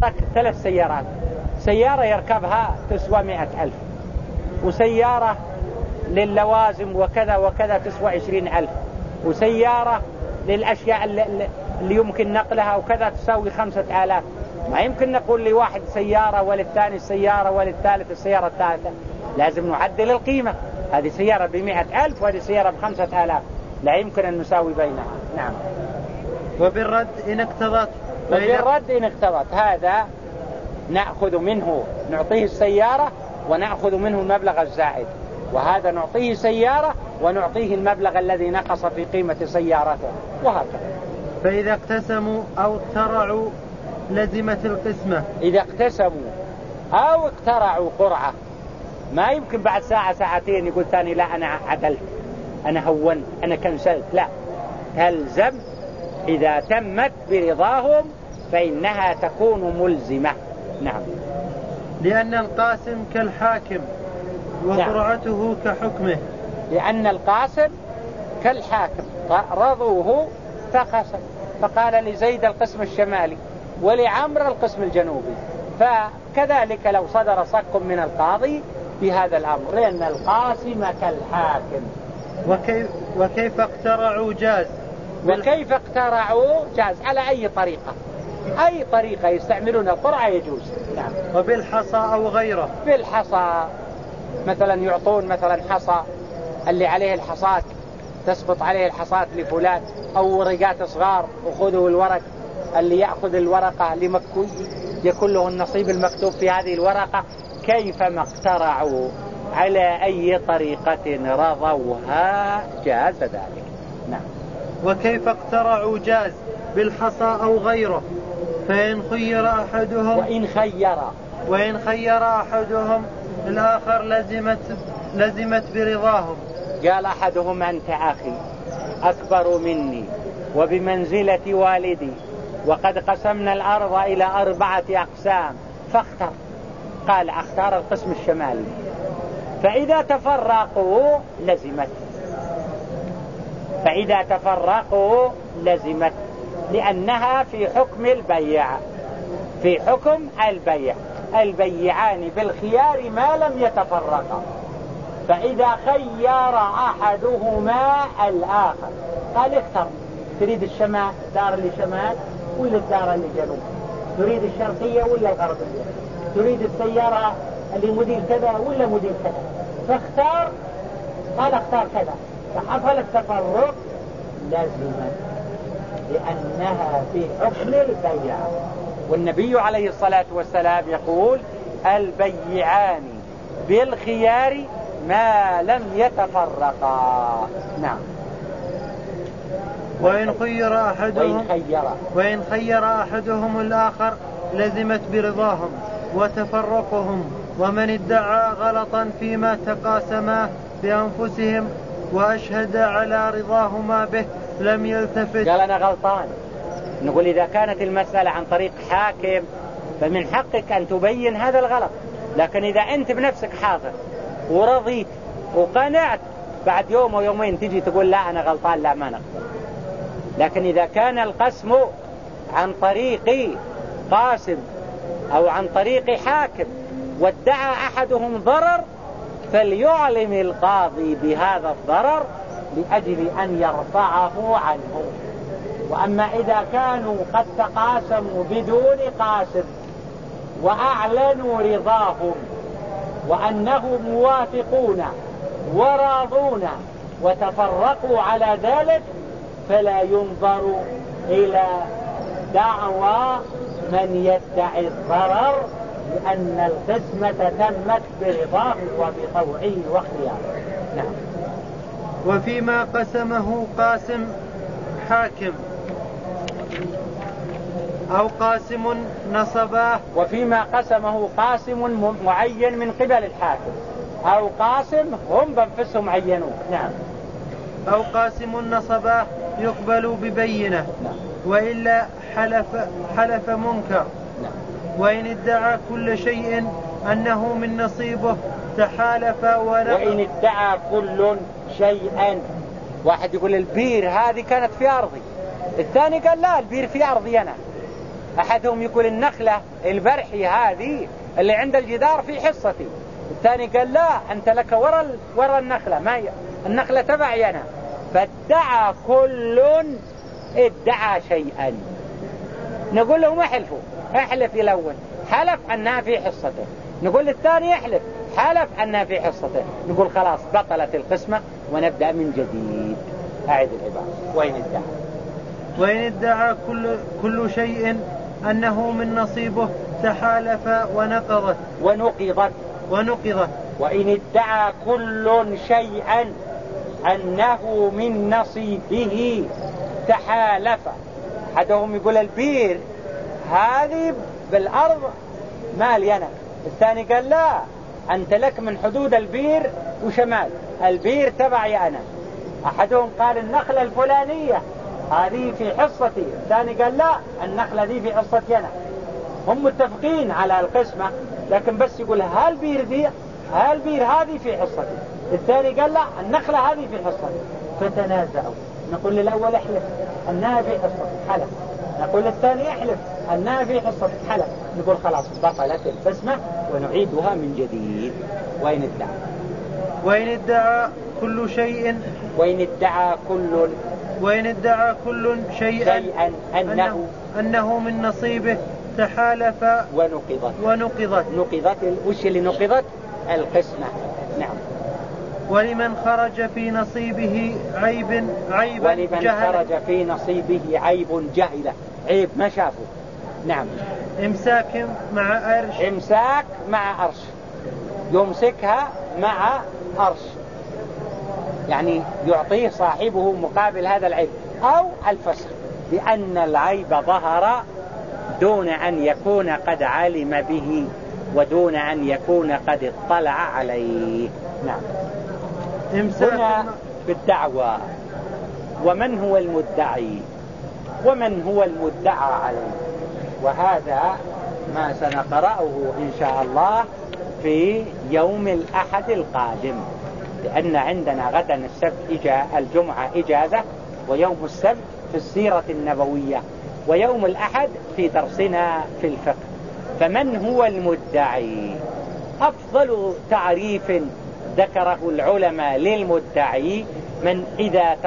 أعطاك 3 سيارات، سيارة يركبها تسوى 100,000، وسيارة للوازم وكذا وكذا تسوى 20,000، وسيارة للأشياء اللي يمكن نقلها وكذا تساوي 5,000. ما يمكن نقول لواحد سيارة وللثاني السيارة وللثالث السيارة الثالثة، لازم نعدل القيمة. هذه سيارة ب100,000 وهذه سيارة ب5,000، لا يمكن أن نساوي بينها. نعم. وبالرد إن اقتضت، وبالرد إن اقتضت، هذا نأخذ منه نعطيه السيارة ونأخذ منه المبلغ الزائد، وهذا نعطيه سيارة ونعطيه المبلغ الذي نقص في قيمة سيارته، وهكذا. فإذا اقتسموا أو اقترعوا لزمت القسمة. إذا اقتسموا أو اقترعوا قرعة، ما يمكن بعد ساعة ساعتين يقول ثاني لا أنا عدلت، أنا هونت، أنا كنسلت، لا، تلزم. إذا تمت برضاهم فإنها تكون ملزمة. نعم. لأن القاسم كالحاكم وقرعته كحكمه. لأن القاسم كالحاكم، رضوه فقسم، فقال لزيد القسم الشمالي ولعمر القسم الجنوبي. فكذلك لو صدر صك من القاضي بهذا الأمر، لأن القاسم كالحاكم. وكيف اقترعوا جاز. وكيف اقترعوا جاز، على أي طريقة، أي طريقة يستعملون القرعة يجوز. نعم. وبالحصى أو غيره. بالحصى مثلا، يعطون مثلا حصى اللي عليه الحصات تسقط عليه الحصات لفلان، أو ورقات صغار وخذوا الورق، اللي يأخذ الورقة لمكوي يكون له النصيب المكتوب في هذه الورقة. كيفما اقترعوا على أي طريقة رضوها جاز ذلك. نعم. وكيف اقترعوا جاز بالحصى أو غيره. فإن خير أحدهم، وإن خير أحدهم الآخر لزمت برضاهم. قال أحدهم أنت أخي أكبر مني وبمنزلة والدي، وقد قسمنا الأرض إلى 4 أقسام، فاختر. قال أختار القسم الشمالي. فإذا تفرقوا لزمت، لأنها في حكم البيع، في حكم البيع. البيعان بالخيار ما لم يتفرقا. فإذا خير أحدهما الآخر، قال اختر، تريد الشمال، الدار اللي شمال ولا الدار اللي جنوب، تريد الشرقية ولا الغربية، تريد السيارة اللي موديل كذا ولا موديل كذا، فاختار. قال اختار كذا، فحصل التفرق لازما، لأنها في حكم البيع. والنبي عليه الصلاة والسلام يقول البيعان بالخيار ما لم يتفرقا. نعم. وإن خير أحدهم الآخر لزمت برضاهم وتفرقهم. ومن ادعى غلطا فيما تقاسما بأنفسهم وأشهد على رضاهما به لم يلتفت. قال أنا غلطان. نقول إذا كانت المسألة عن طريق حاكم فمن حقك أن تبين هذا الغلط، لكن إذا أنت بنفسك حاضر ورضيت وقنعت، بعد يوم ويومين تجي تقول لا أنا غلطان، لا ما نقبل. لكن إذا كان القسم عن طريق قاسم أو عن طريق حاكم وادعى أحدهم ضرر، فليعلم القاضي بهذا الضرر لأجل أن يرفعه عنه. وأما إذا كانوا قد تقاسموا بدون قاسم وأعلنوا رضاهم وأنهم موافقون وراضون وتفرقوا على ذلك، فلا ينظر إلى دعوى من يدعي الضرر، لأن القسمة تمت برضاه وبطوعه واختياره. نعم. وفيما قسمه قاسم حاكم أو قاسم نصباه. وفيما قسمه قاسم معين من قبل الحاكم أو قاسم هم بانفسهم عينوه. نعم. أو قاسم نصباه يقبل ببينة. نعم. وإلا حلف منكر. نعم. وإن ادعى كل شيء أنه من نصيبه تحالف وإن ادعى كل شيء، واحد يقول البير هذه كانت في أرضي، الثاني قال لا البير في أرضي أنا، أحدهم يقول النخلة البرحي هذه اللي عند الجدار في حصتي، الثاني قال لا أنت لك ورا النخلة، ما هي النخلة تبعي أنا. فادعى كل ادعى شيئا. نقول لهم احلفوا، احلف الأول حلف أنها في حصته، نقول الثاني احلف حلف أنها في حصته، نقول خلاص بطلت القسمة ونبدأ من جديد. أعد العبارة. وإن ادعى كل شيء أنه من نصيبه تحالف ونقضت. وإن ادعى كل شيئا أنه من نصيبه تحالف. أحدهم يقول البير هذه بالأرض مالي أنا، الثاني قال لا أنت لك من حدود البير وشمال، البير تبعي أنا. أحدهم قال النخلة الفلانية هذه في حصتي، الثاني قال لا النخلة دي في حصتي أنا. هم متفقين على القسمة، لكن بس يقول هالبير هذه في حصتي، الثاني قال لا النخلة هذه في حصتي. فتنازعوا، نقول للأول احلف أنها في حصتك حلف، نقول للثاني احلف أنها في حصتك حلف، نقول خلاص بطلت القسمة ونعيدها من جديد. وإن ادعى كل شيئا أنه من نصيبه تحالف ونقضت. وش اللي نقضت؟ القسمة. نعم. ولمن خرج في نصيبه عيب جهلة، عيب ما شافه. نعم. امساك مع أرش، يمسكها مع أرش، يعني يعطيه صاحبه مقابل هذا العيب، أو الفسخ لأن العيب ظهر دون أن يكون قد علم به ودون أن يكون قد اطلع عليه. نعم. هنا بالدعوى ومن هو المدعي ومن هو المدعى عليه، وهذا ما سنقرأه إن شاء الله في يوم الأحد القادم، لأن عندنا غدا الجمعة إجازة، ويوم السبت في السيرة النبوية، ويوم الأحد في درسنا في الفقه. فمن هو المدعي؟ أفضل تعريف ذكره العلماء للمدعي من إذا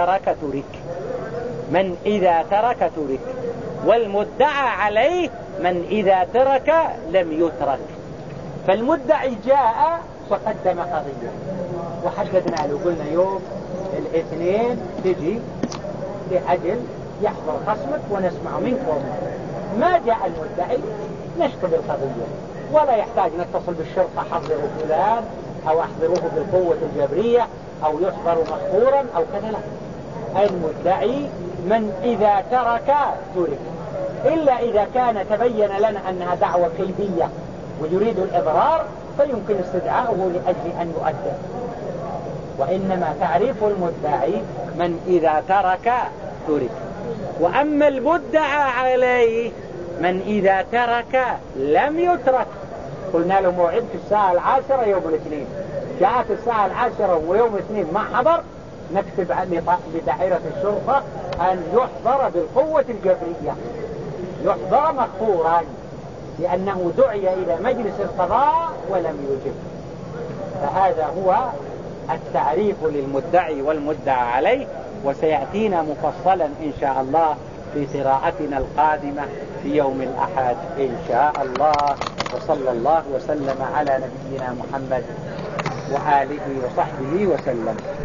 ترك ترك، والمدعى عليه من إذا ترك لم يترك. فالمدعي جاء وقدم قضية وحددنا له، قلنا يوم الاثنين تجي لأجل يحضر خصمك ونسمع منك ومنك. ما جاء المدعي نشطب القضية، ولا يحتاج نتصل بالشرطة حضروا فلان أو أحضروه بالقوة الجبرية أو يحضر مخبورا أو كذا. لا، المدعي من إذا ترك إلا إذا كان تبين لنا أنها دعوة كيدية ويريد الإضرار فيمكن استدعاؤه لأجل أن يؤدى. وإنما تعريف المدعي من إذا ترك. وأما المدعى عليه من إذا ترك لم يترك. قلنا له موعدك الساعة 10 يوم الاثنين، جاءت الساعة 10 ويوم الاثنين ما حضر، نكتب لدائرة الشرطة أن يحضر بالقوة الجبرية، يحضر مخبورا لأنه دعي إلى مجلس القضاء ولم يجب. فهذا هو التعريف للمدعي والمدعى عليه، وسيأتينا مفصلا إن شاء الله في قراءتنا القادمة في يوم الأحد إن شاء الله. وصلى الله وسلم على نبينا محمد وآله وصحبه وسلم.